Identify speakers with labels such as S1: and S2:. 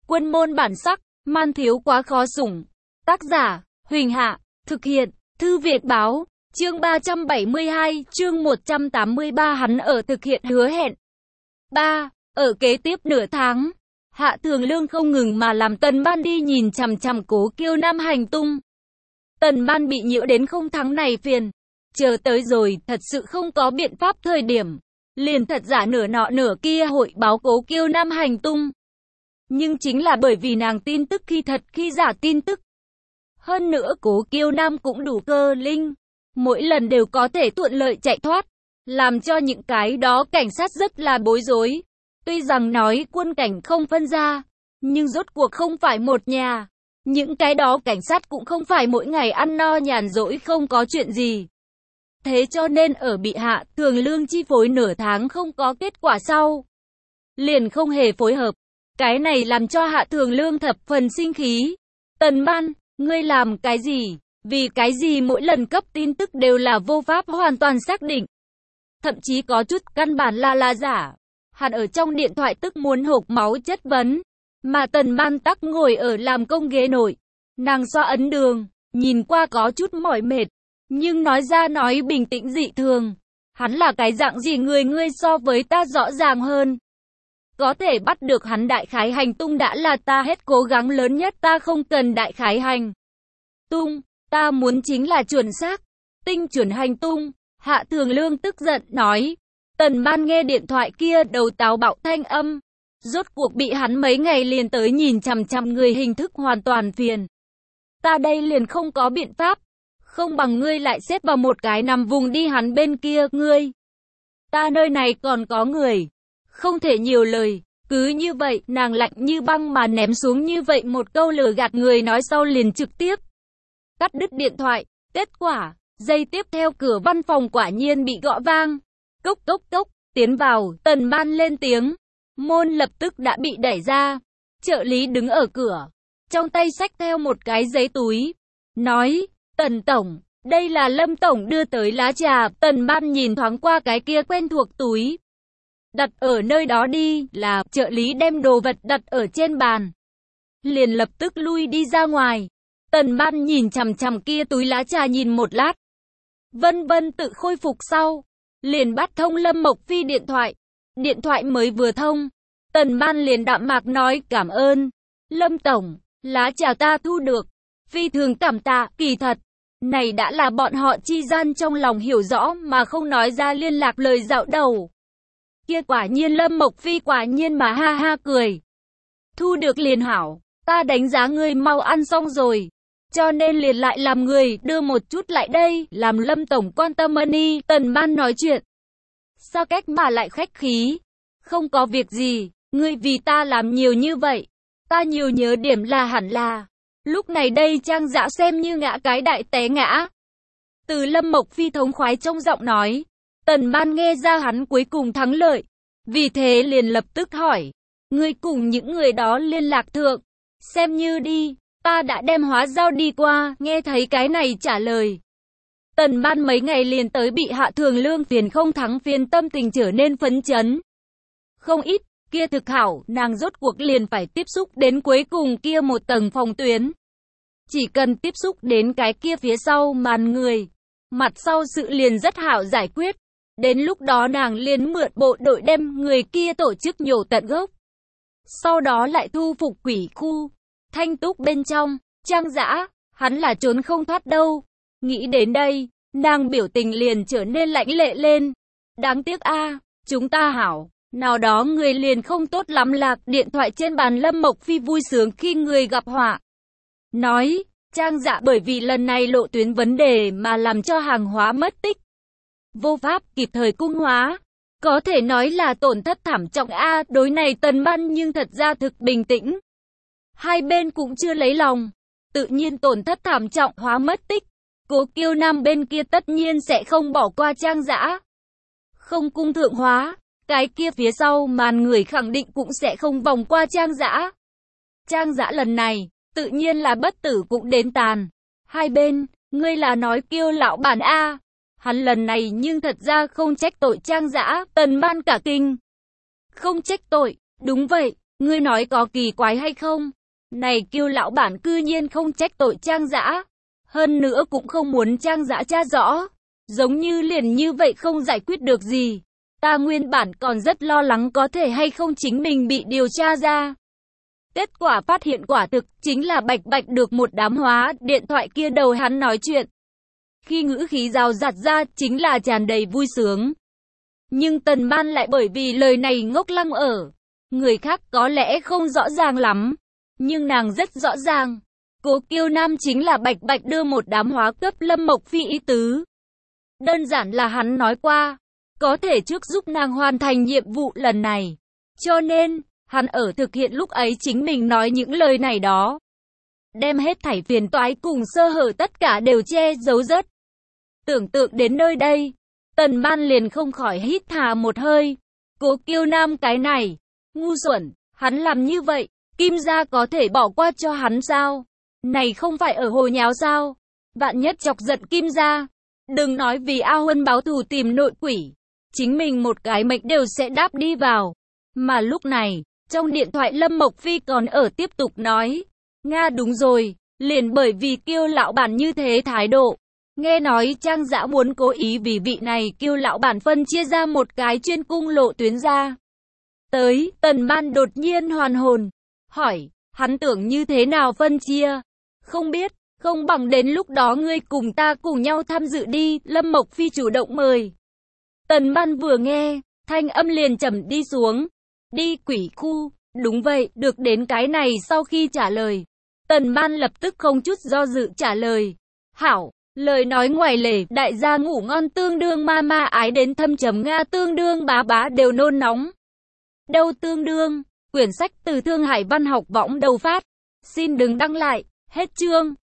S1: Quân môn bản sắc, man thiếu quá khó sủng. Tác giả, Huỳnh Hạ, thực hiện, Thư Việt Báo, chương 372, chương 183 hắn ở thực hiện hứa hẹn. 3. Ở kế tiếp nửa tháng, Hạ Thường Lương không ngừng mà làm Tần Ban đi nhìn chằm chằm Cố Kiêu Nam hành tung. Tần Ban bị nhiễu đến không thắng này phiền. Chờ tới rồi, thật sự không có biện pháp thời điểm. Liền thật giả nửa nọ nửa kia hội báo Cố Kiêu Nam hành tung. Nhưng chính là bởi vì nàng tin tức khi thật khi giả tin tức. Hơn nữa Cố Kiêu Nam cũng đủ cơ linh. Mỗi lần đều có thể thuận lợi chạy thoát. Làm cho những cái đó cảnh sát rất là bối rối. Tuy rằng nói quân cảnh không phân ra. Nhưng rốt cuộc không phải một nhà. Những cái đó cảnh sát cũng không phải mỗi ngày ăn no nhàn rỗi không có chuyện gì. Thế cho nên ở bị Hạ Thường Lương chi phối nửa tháng không có kết quả sau. Liền không hề phối hợp. Cái này làm cho Hạ Thường Lương thập phần sinh khí. Tần Ban, ngươi làm cái gì? Vì cái gì mỗi lần cấp tin tức đều là vô pháp hoàn toàn xác định. Thậm chí có chút căn bản là giả. Hắn ở trong điện thoại tức muốn hộc máu chất vấn. Mà Tần Ban tắc ngồi ở làm công ghế nội. Nàng xoa ấn đường, nhìn qua có chút mỏi mệt. Nhưng nói ra nói bình tĩnh dị thường. Hắn là cái dạng gì ngươi so với ta rõ ràng hơn. Có thể bắt được hắn đại khái hành tung đã là ta hết cố gắng lớn nhất, ta không cần đại khái hành tung. Ta muốn chính là chuẩn xác, tinh chuẩn hành tung. Hạ Thường Lương tức giận nói. Tần Ban nghe điện thoại kia đầu táo bạo thanh âm. Rốt cuộc bị hắn mấy ngày liền tới nhìn chằm chằm người hình thức hoàn toàn phiền. Ta đây liền không có biện pháp. Không bằng ngươi lại xếp vào một cái nằm vùng đi hắn bên kia, ngươi. Ta nơi này còn có người. Không thể nhiều lời. Cứ như vậy, nàng lạnh như băng mà ném xuống như vậy một câu lừa gạt người nói sau liền trực tiếp cắt đứt điện thoại. Kết quả, giây tiếp theo cửa văn phòng quả nhiên bị gõ vang. Cốc cốc cốc, tiến vào, Tần Ban lên tiếng. Môn lập tức đã bị đẩy ra. Trợ lý đứng ở cửa, trong tay xách theo một cái giấy túi. Nói, Tần Tổng, đây là Lâm Tổng đưa tới lá trà. Tần Ban nhìn thoáng qua cái kia quen thuộc túi. Đặt ở nơi đó đi, là trợ lý đem đồ vật đặt ở trên bàn. Liền lập tức lui đi ra ngoài. Tần Ban nhìn chằm chằm kia túi lá trà nhìn một lát. Vân vân tự khôi phục sau. Liền bắt thông Lâm Mộc Phi điện thoại. Điện thoại mới vừa thông. Tần Ban liền đạm mạc nói cảm ơn. Lâm Tổng, lá trà ta thu được. Phi thường cảm tạ, kỳ thật. Này đã là bọn họ chi gian trong lòng hiểu rõ mà không nói ra liên lạc lời dạo đầu. Kia quả nhiên Lâm Mộc Phi quả nhiên mà ha ha cười. Thu được liền hảo, ta đánh giá ngươi mau ăn xong rồi. Cho nên liền lại làm người đưa một chút lại đây, làm Lâm Tổng quan tâm ơn y. Tần Ban nói chuyện. Sao cách mà lại khách khí? Không có việc gì, ngươi vì ta làm nhiều như vậy. Ta nhiều nhớ điểm là hẳn là. Lúc này đây Trang Dã xem như ngã cái đại té ngã. Từ Lâm Mộc Phi thống khoái trong giọng nói. Tần Ban nghe ra hắn cuối cùng thắng lợi. Vì thế liền lập tức hỏi. Ngươi cùng những người đó liên lạc thượng. Xem như đi. Ta đã đem hóa giao đi qua. Nghe thấy cái này trả lời. Tần Ban mấy ngày liền tới bị Hạ Thường Lương phiền không thắng phiền, tâm tình trở nên phấn chấn. Không ít. Kia thực hảo. Nàng rốt cuộc liền phải tiếp xúc đến cuối cùng kia một tầng phòng tuyến. Chỉ cần tiếp xúc đến cái kia phía sau màn người. Mặt sau sự liền rất hảo giải quyết. Đến lúc đó nàng liền mượn bộ đội đem người kia tổ chức nhổ tận gốc. Sau đó lại thu phục quỷ khu. Thanh túc bên trong, Trang Dã, hắn là trốn không thoát đâu. Nghĩ đến đây, nàng biểu tình liền trở nên lãnh lệ lên. Đáng tiếc a, chúng ta hảo. Nào đó người liền không tốt lắm lạc. Điện thoại trên bàn Lâm Mộc Phi vui sướng khi người gặp họa. Nói, Trang Dã bởi vì lần này lộ tuyến vấn đề mà làm cho hàng hóa mất tích. Vô pháp kịp thời cung hóa. Có thể nói là tổn thất thảm trọng a. Đối này Tần Ban nhưng thật ra thực bình tĩnh. Hai bên cũng chưa lấy lòng. Tự nhiên tổn thất thảm trọng hóa mất tích. Cố Kiêu Nam bên kia tất nhiên sẽ không bỏ qua Trang Dã. Không cung thượng hóa. Cái kia phía sau màn người khẳng định cũng sẽ không vòng qua Trang Dã. Trang Dã lần này, tự nhiên là bất tử cũng đến tàn. Hai bên, ngươi là nói Kiêu lão bản a. Hắn lần này nhưng thật ra không trách tội Trang Dã. Tần Ban cả kinh. Không trách tội, đúng vậy. Ngươi nói có kỳ quái hay không? Này Kiêu lão bản cư nhiên không trách tội Trang Dã, hơn nữa cũng không muốn Trang Dã tra rõ, giống như liền như vậy không giải quyết được gì. Ta nguyên bản còn rất lo lắng có thể hay không chính mình bị điều tra ra. Kết quả phát hiện quả thực chính là Bạch Bạch được một đám hóa. Điện thoại kia đầu hắn nói chuyện, khi ngữ khí rào rạt ra chính là tràn đầy vui sướng. Nhưng Tần Man lại bởi vì lời này ngốc lăng ở. Người khác có lẽ không rõ ràng lắm, nhưng nàng rất rõ ràng. Cố Kiêu Nam chính là Bạch Bạch đưa một đám hóa cấp Lâm Mộc Phi ý tứ. Đơn giản là hắn nói qua, có thể trước giúp nàng hoàn thành nhiệm vụ lần này. Cho nên, hắn ở thực hiện lúc ấy chính mình nói những lời này đó. Đem hết thảy phiền toái cùng sơ hở tất cả đều che giấu rất. Tưởng tượng đến nơi đây, Tần Man liền không khỏi hít thà một hơi. Cố Kiêu Nam cái này, ngu xuẩn, hắn làm như vậy, Kim gia có thể bỏ qua cho hắn sao? Này không phải ở hồ nháo sao? Vạn nhất chọc giận Kim gia, đừng nói vì A Huân báo thù tìm nội quỷ, chính mình một cái mệnh đều sẽ đáp đi vào. Mà lúc này, trong điện thoại Lâm Mộc Phi còn ở tiếp tục nói, Nga đúng rồi, liền bởi vì Kiêu lão bản như thế thái độ. Nghe nói Trang Dã muốn cố ý vì vị này Kiêu lão bản phân chia ra một cái chuyên cung lộ tuyến ra. Tới, Tần Man đột nhiên hoàn hồn, hỏi, hắn tưởng như thế nào phân chia? Không biết, không bằng đến lúc đó ngươi cùng ta cùng nhau tham dự đi, Lâm Mộc Phi chủ động mời. Tần Man vừa nghe, thanh âm liền trầm đi xuống. Đi quỷ khu, đúng vậy, được đến cái này sau khi trả lời. Tần Man lập tức không chút do dự trả lời. Hảo, lời nói ngoài lề, đại gia ngủ ngon tương đương ma ma ái đến thâm trầm Nga tương đương bá bá đều nôn nóng. Đâu tương đương, quyển sách từ Thương Hải Văn học võng đầu phát. Xin đừng đăng lại, hết chương.